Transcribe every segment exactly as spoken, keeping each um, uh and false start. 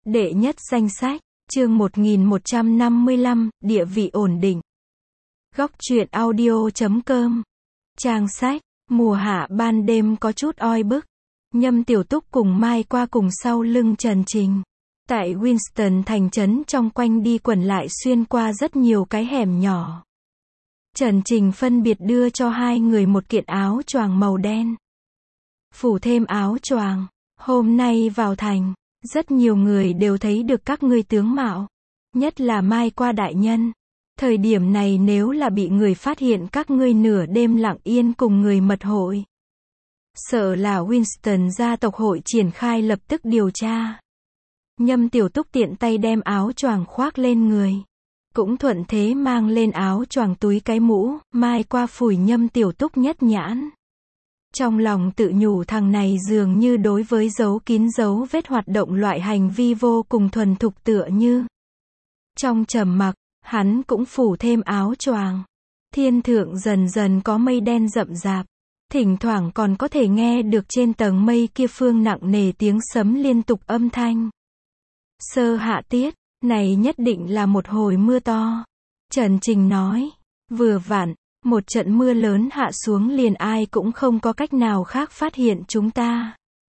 Đệ nhất danh sách, chương một nghìn một trăm năm mươi lăm, địa vị ổn định. Góc truyện audio chấm com. Trang sách, mùa hạ ban đêm có chút oi bức. Nhâm Tiểu Túc cùng Mai qua cùng sau lưng Trần Trình. Tại Winston thành trấn trong quanh đi quẩn lại xuyên qua rất nhiều cái hẻm nhỏ. Trần Trình phân biệt đưa cho hai người một kiện áo choàng màu đen. Phủ thêm áo choàng, hôm nay vào thành, rất nhiều người đều thấy được các ngươi tướng mạo. Nhất là Mai qua đại nhân. Thời điểm này nếu là bị người phát hiện các ngươi nửa đêm lặng yên cùng người mật hội, sợ là Winston gia tộc hội triển khai lập tức điều tra. Nhâm Tiểu Túc tiện tay đem áo choàng khoác lên người. Cũng thuận thế mang lên áo choàng túi cái mũ, Mai qua phủi Nhâm Tiểu Túc nhất nhãn. Trong lòng tự nhủ thằng này dường như đối với giấu kín dấu vết hoạt động loại hành vi vô cùng thuần thục tựa như. Trong trầm mặc, hắn cũng phủ thêm áo choàng. Thiên thượng dần dần có mây đen rậm rạp. Thỉnh thoảng còn có thể nghe được trên tầng mây kia phương nặng nề tiếng sấm liên tục âm thanh. Sơ hạ tiết, này nhất định là một hồi mưa to. Trần Trình nói, vừa vặn, một trận mưa lớn hạ xuống liền ai cũng không có cách nào khác phát hiện chúng ta.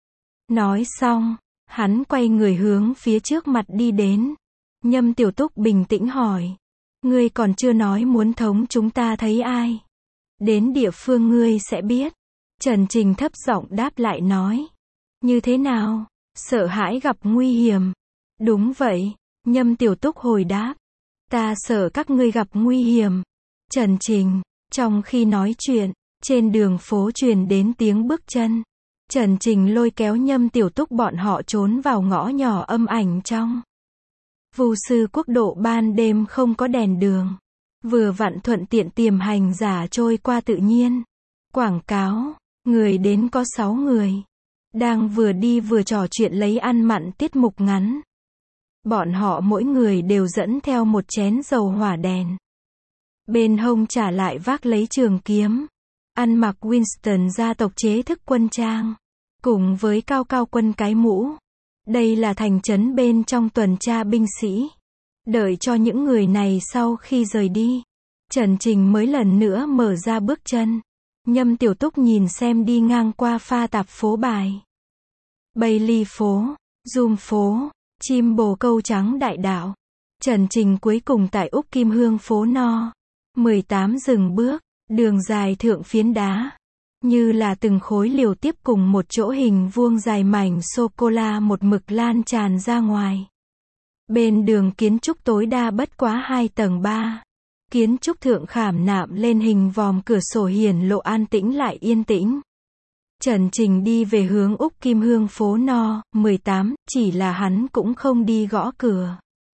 Nói xong, hắn quay người hướng phía trước mặt đi đến. Nhâm Tiểu Túc bình tĩnh hỏi, ngươi còn chưa nói muốn thống chúng ta thấy ai. Đến địa phương ngươi sẽ biết. Trần Trình thấp giọng đáp lại nói, như thế nào, sợ hãi gặp nguy hiểm. Đúng vậy, Nhâm Tiểu Túc hồi đáp, ta sợ các ngươi gặp nguy hiểm. Trần Trình, trong khi nói chuyện, trên đường phố truyền đến tiếng bước chân. Trần Trình lôi kéo Nhâm Tiểu Túc bọn họ trốn vào ngõ nhỏ âm ảnh trong. Vu sư quốc độ ban đêm không có đèn đường. Vừa vặn thuận tiện tiềm hành giả trôi qua tự nhiên. Quảng cáo, người đến có sáu người. Đang vừa đi vừa trò chuyện lấy ăn mặn tiết mục ngắn. Bọn họ mỗi người đều dẫn theo một chén dầu hỏa đèn. Bên hông trả lại vác lấy trường kiếm. Ăn mặc Winston gia tộc chế thức quân trang. Cùng với cao cao quân cái mũ. Đây là thành trấn bên trong tuần tra binh sĩ. Đợi cho những người này sau khi rời đi, Trần Trình mới lần nữa mở ra bước chân. Nhâm Tiểu Túc nhìn xem đi ngang qua pha tạp phố bài. Bailey phố, Zoom phố, chim bồ câu trắng đại đạo. Trần Trình cuối cùng tại Úc Kim Hương phố no. mười tám dừng bước, đường dài thượng phiến đá. Như là từng khối liều tiếp cùng một chỗ hình vuông dài mảnh sô-cô-la một mực lan tràn ra ngoài. Bên đường kiến trúc tối đa bất quá hai tầng ba. Kiến trúc thượng khảm nạm lên hình vòm cửa sổ hiển lộ an tĩnh lại yên tĩnh. Trần Trình đi về hướng Úc Kim Hương phố no, mười tám, chỉ là hắn cũng không đi gõ cửa.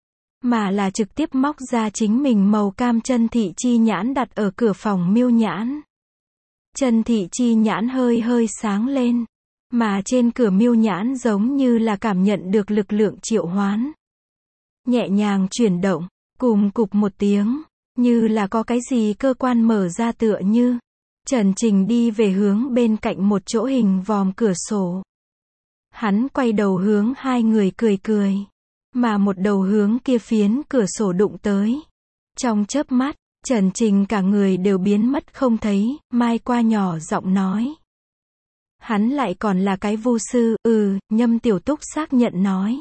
Mà là trực tiếp móc ra chính mình màu cam chân thị chi nhãn đặt ở cửa phòng miêu nhãn. Chân thị chi nhãn hơi hơi sáng lên. Mà trên cửa miêu nhãn giống như là cảm nhận được lực lượng triệu hoán. Nhẹ nhàng chuyển động, cùng cục một tiếng, như là có cái gì cơ quan mở ra tựa như. Trần Trình đi về hướng bên cạnh một chỗ hình vòm cửa sổ. Hắn quay đầu hướng hai người cười cười. Mà một đầu hướng kia phiến cửa sổ đụng tới. Trong chớp mắt, Trần Trình cả người đều biến mất không thấy, Mai qua nhỏ giọng nói. Hắn lại còn là cái vu sư, ừ, Nhâm Tiểu Túc xác nhận nói.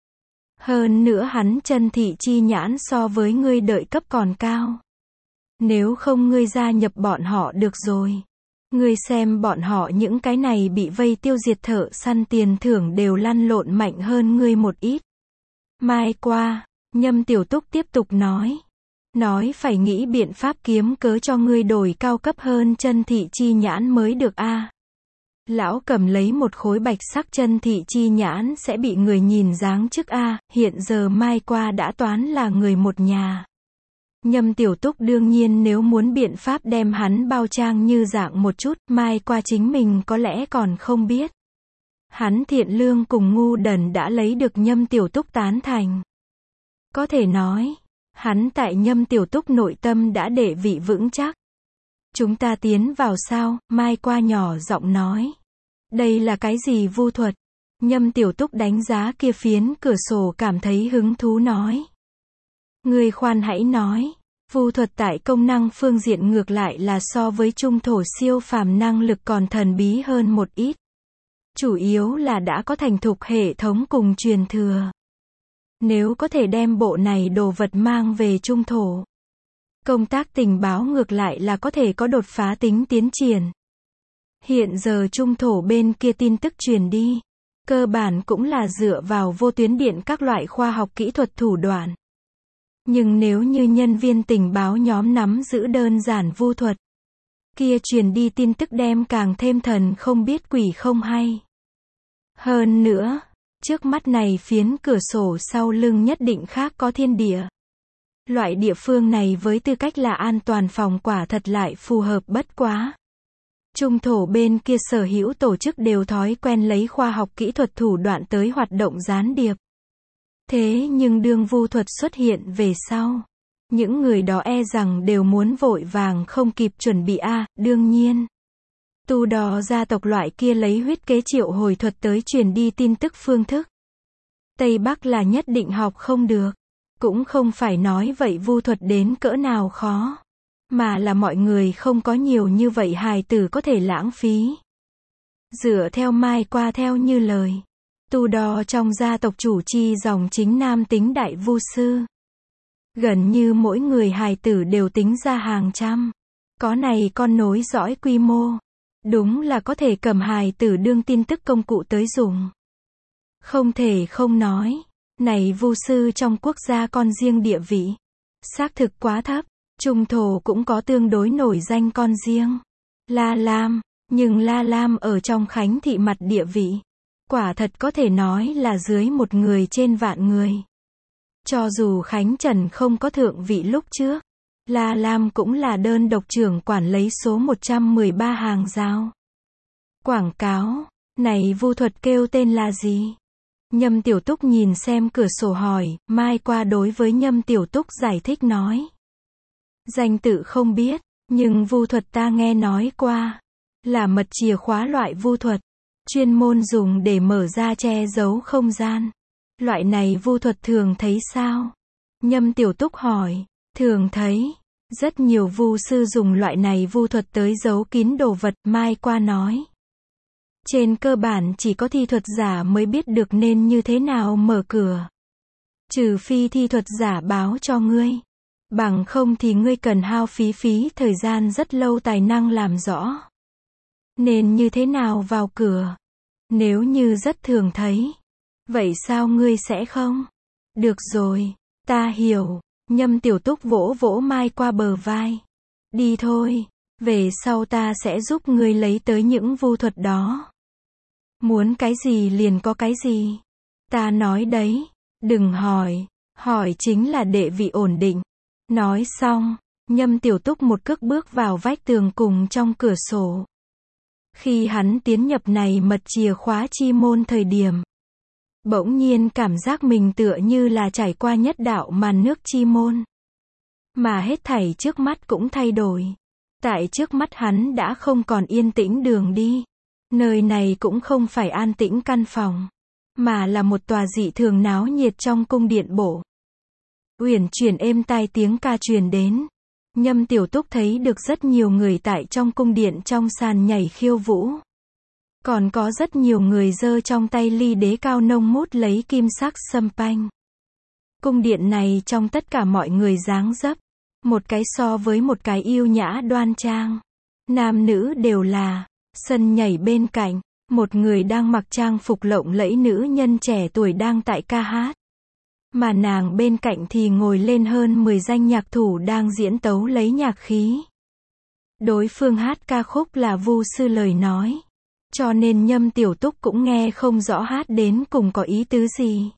Hơn nữa hắn chân thị chi nhãn so với ngươi đợi cấp còn cao. Nếu không ngươi gia nhập bọn họ được rồi. Ngươi xem bọn họ những cái này bị vây tiêu diệt thợ săn tiền thưởng đều lăn lộn mạnh hơn ngươi một ít. Mai qua, Nhâm Tiểu Túc tiếp tục nói. Nói phải nghĩ biện pháp kiếm cớ cho ngươi đổi cao cấp hơn chân thị chi nhãn mới được a. À. Lão cầm lấy một khối bạch sắc chân thị chi nhãn sẽ bị người nhìn dáng trước a, à. Hiện giờ Mai qua đã toán là người một nhà. Nhâm Tiểu Túc đương nhiên nếu muốn biện pháp đem hắn bao trang như dạng một chút, Mai qua chính mình có lẽ còn không biết. Hắn thiện lương cùng ngu đần đã lấy được Nhâm Tiểu Túc tán thành. Có thể nói, hắn tại Nhâm Tiểu Túc nội tâm đã để vị vững chắc. Chúng ta tiến vào sao? Mai qua nhỏ giọng nói. Đây là cái gì vu thuật? Nhâm Tiểu Túc đánh giá kia phiến cửa sổ cảm thấy hứng thú nói. Người khoan hãy nói. Vu thuật tại công năng phương diện ngược lại là so với trung thổ siêu phàm năng lực còn thần bí hơn một ít. Chủ yếu là đã có thành thục hệ thống cùng truyền thừa. Nếu có thể đem bộ này đồ vật mang về trung thổ, công tác tình báo ngược lại là có thể có đột phá tính tiến triển. Hiện giờ trung thổ bên kia tin tức truyền đi, cơ bản cũng là dựa vào vô tuyến điện các loại khoa học kỹ thuật thủ đoạn. Nhưng nếu như nhân viên tình báo nhóm nắm giữ đơn giản vu thuật, kia truyền đi tin tức đem càng thêm thần không biết quỷ không hay. Hơn nữa, trước mắt này phiến cửa sổ sau lưng nhất định khác có thiên địa. Loại địa phương này với tư cách là an toàn phòng quả thật lại phù hợp bất quá. Trung thổ bên kia sở hữu tổ chức đều thói quen lấy khoa học kỹ thuật thủ đoạn tới hoạt động gián điệp. Thế nhưng đương vu thuật xuất hiện về sau, những người đó e rằng đều muốn vội vàng không kịp chuẩn bị a, à, đương nhiên. Tu đò gia tộc loại kia lấy huyết kế triệu hồi thuật tới truyền đi tin tức phương thức. Tây Bắc là nhất định học không được. Cũng không phải nói vậy vu thuật đến cỡ nào khó. Mà là mọi người không có nhiều như vậy hài tử có thể lãng phí. Dựa theo Mai qua theo như lời. Tu đò trong gia tộc chủ chi dòng chính nam tính đại vu sư. Gần như mỗi người hài tử đều tính ra hàng trăm. Có này con nối dõi quy mô. Đúng là có thể cầm hài tử đương tin tức công cụ tới dùng. Không thể không nói. Này vu sư trong quốc gia con riêng địa vị. Xác thực quá thấp. Trung thổ cũng có tương đối nổi danh con riêng. La Lam. Nhưng La Lam ở trong Khánh thị mặt địa vị. Quả thật có thể nói là dưới một người trên vạn người. Cho dù Khánh Trần không có thượng vị lúc trước, La Lam cũng là đơn độc trưởng quản lấy số một trăm mười ba hàng rào. Quảng cáo, này vu thuật kêu tên là gì? Nhâm Tiểu Túc nhìn xem cửa sổ hỏi, Mai qua đối với Nhâm Tiểu Túc giải thích nói. Danh tự không biết, nhưng vu thuật ta nghe nói qua. Là mật chìa khóa loại vu thuật. Chuyên môn dùng để mở ra che giấu không gian. Loại này vu thuật thường thấy sao? Nhâm Tiểu Túc hỏi. Thường thấy. Rất nhiều vu sư dùng loại này vu thuật tới giấu kín đồ vật, Mai qua nói. Trên cơ bản chỉ có thi thuật giả mới biết được nên như thế nào mở cửa. Trừ phi thi thuật giả báo cho ngươi. Bằng không thì ngươi cần hao phí phí thời gian rất lâu tài năng làm rõ. Nên như thế nào vào cửa? Nếu như rất thường thấy. Vậy sao ngươi sẽ không? Được rồi, ta hiểu. Nhâm Tiểu Túc vỗ vỗ Mai qua bờ vai. Đi thôi, về sau ta sẽ giúp ngươi lấy tới những vu thuật đó. Muốn cái gì liền có cái gì. Ta nói đấy, đừng hỏi, hỏi chính là đệ vị ổn định. Nói xong, Nhâm Tiểu Túc một cước bước vào vách tường cùng trong cửa sổ. Khi hắn tiến nhập này mật chìa khóa chi môn thời điểm, bỗng nhiên cảm giác mình tựa như là trải qua nhất đạo màn nước chi môn. Mà hết thảy trước mắt cũng thay đổi. Tại trước mắt hắn đã không còn yên tĩnh đường đi. Nơi này cũng không phải an tĩnh căn phòng, mà là một tòa dị thường náo nhiệt trong cung điện bổ. Uyển chuyển êm tai tiếng ca truyền đến. Nhâm Tiểu Túc thấy được rất nhiều người tại trong cung điện trong sàn nhảy khiêu vũ. Còn có rất nhiều người giơ trong tay ly đế cao nông mút lấy kim sắc sâm panh. Cung điện này trong tất cả mọi người dáng dấp, một cái so với một cái yêu nhã đoan trang. Nam nữ đều là. Sân nhảy bên cạnh, một người đang mặc trang phục lộng lẫy nữ nhân trẻ tuổi đang tại ca hát. Mà nàng bên cạnh thì ngồi lên hơn mười danh nhạc thủ đang diễn tấu lấy nhạc khí. Đối phương hát ca khúc là vu sư lời nói. Cho nên Nhâm Tiểu Túc cũng nghe không rõ hát đến cùng có ý tứ gì.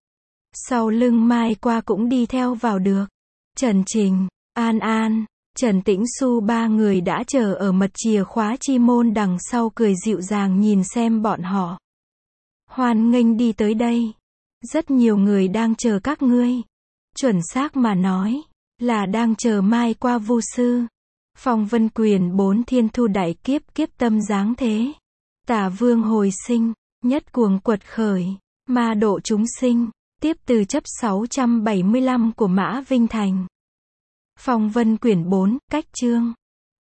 Sau lưng Mai qua cũng đi theo vào được. Trần Trình, An An, Trần Tĩnh Xu ba người đã chờ ở mật chìa khóa chi môn đằng sau cười dịu dàng nhìn xem bọn họ. Hoan nghênh đi tới đây. Rất nhiều người đang chờ các ngươi. Chuẩn xác mà nói, là đang chờ Mai qua vu sư. Phong Vân Quyền bốn thiên thu đại kiếp kiếp tâm dáng thế. Tả Vương hồi sinh, Nhất cuồng quật khởi, ma độ chúng sinh. Tiếp từ chấp sáu trăm bảy mươi lăm của Mã Vinh Thành. Phong Vân quyển bốn, cách chương.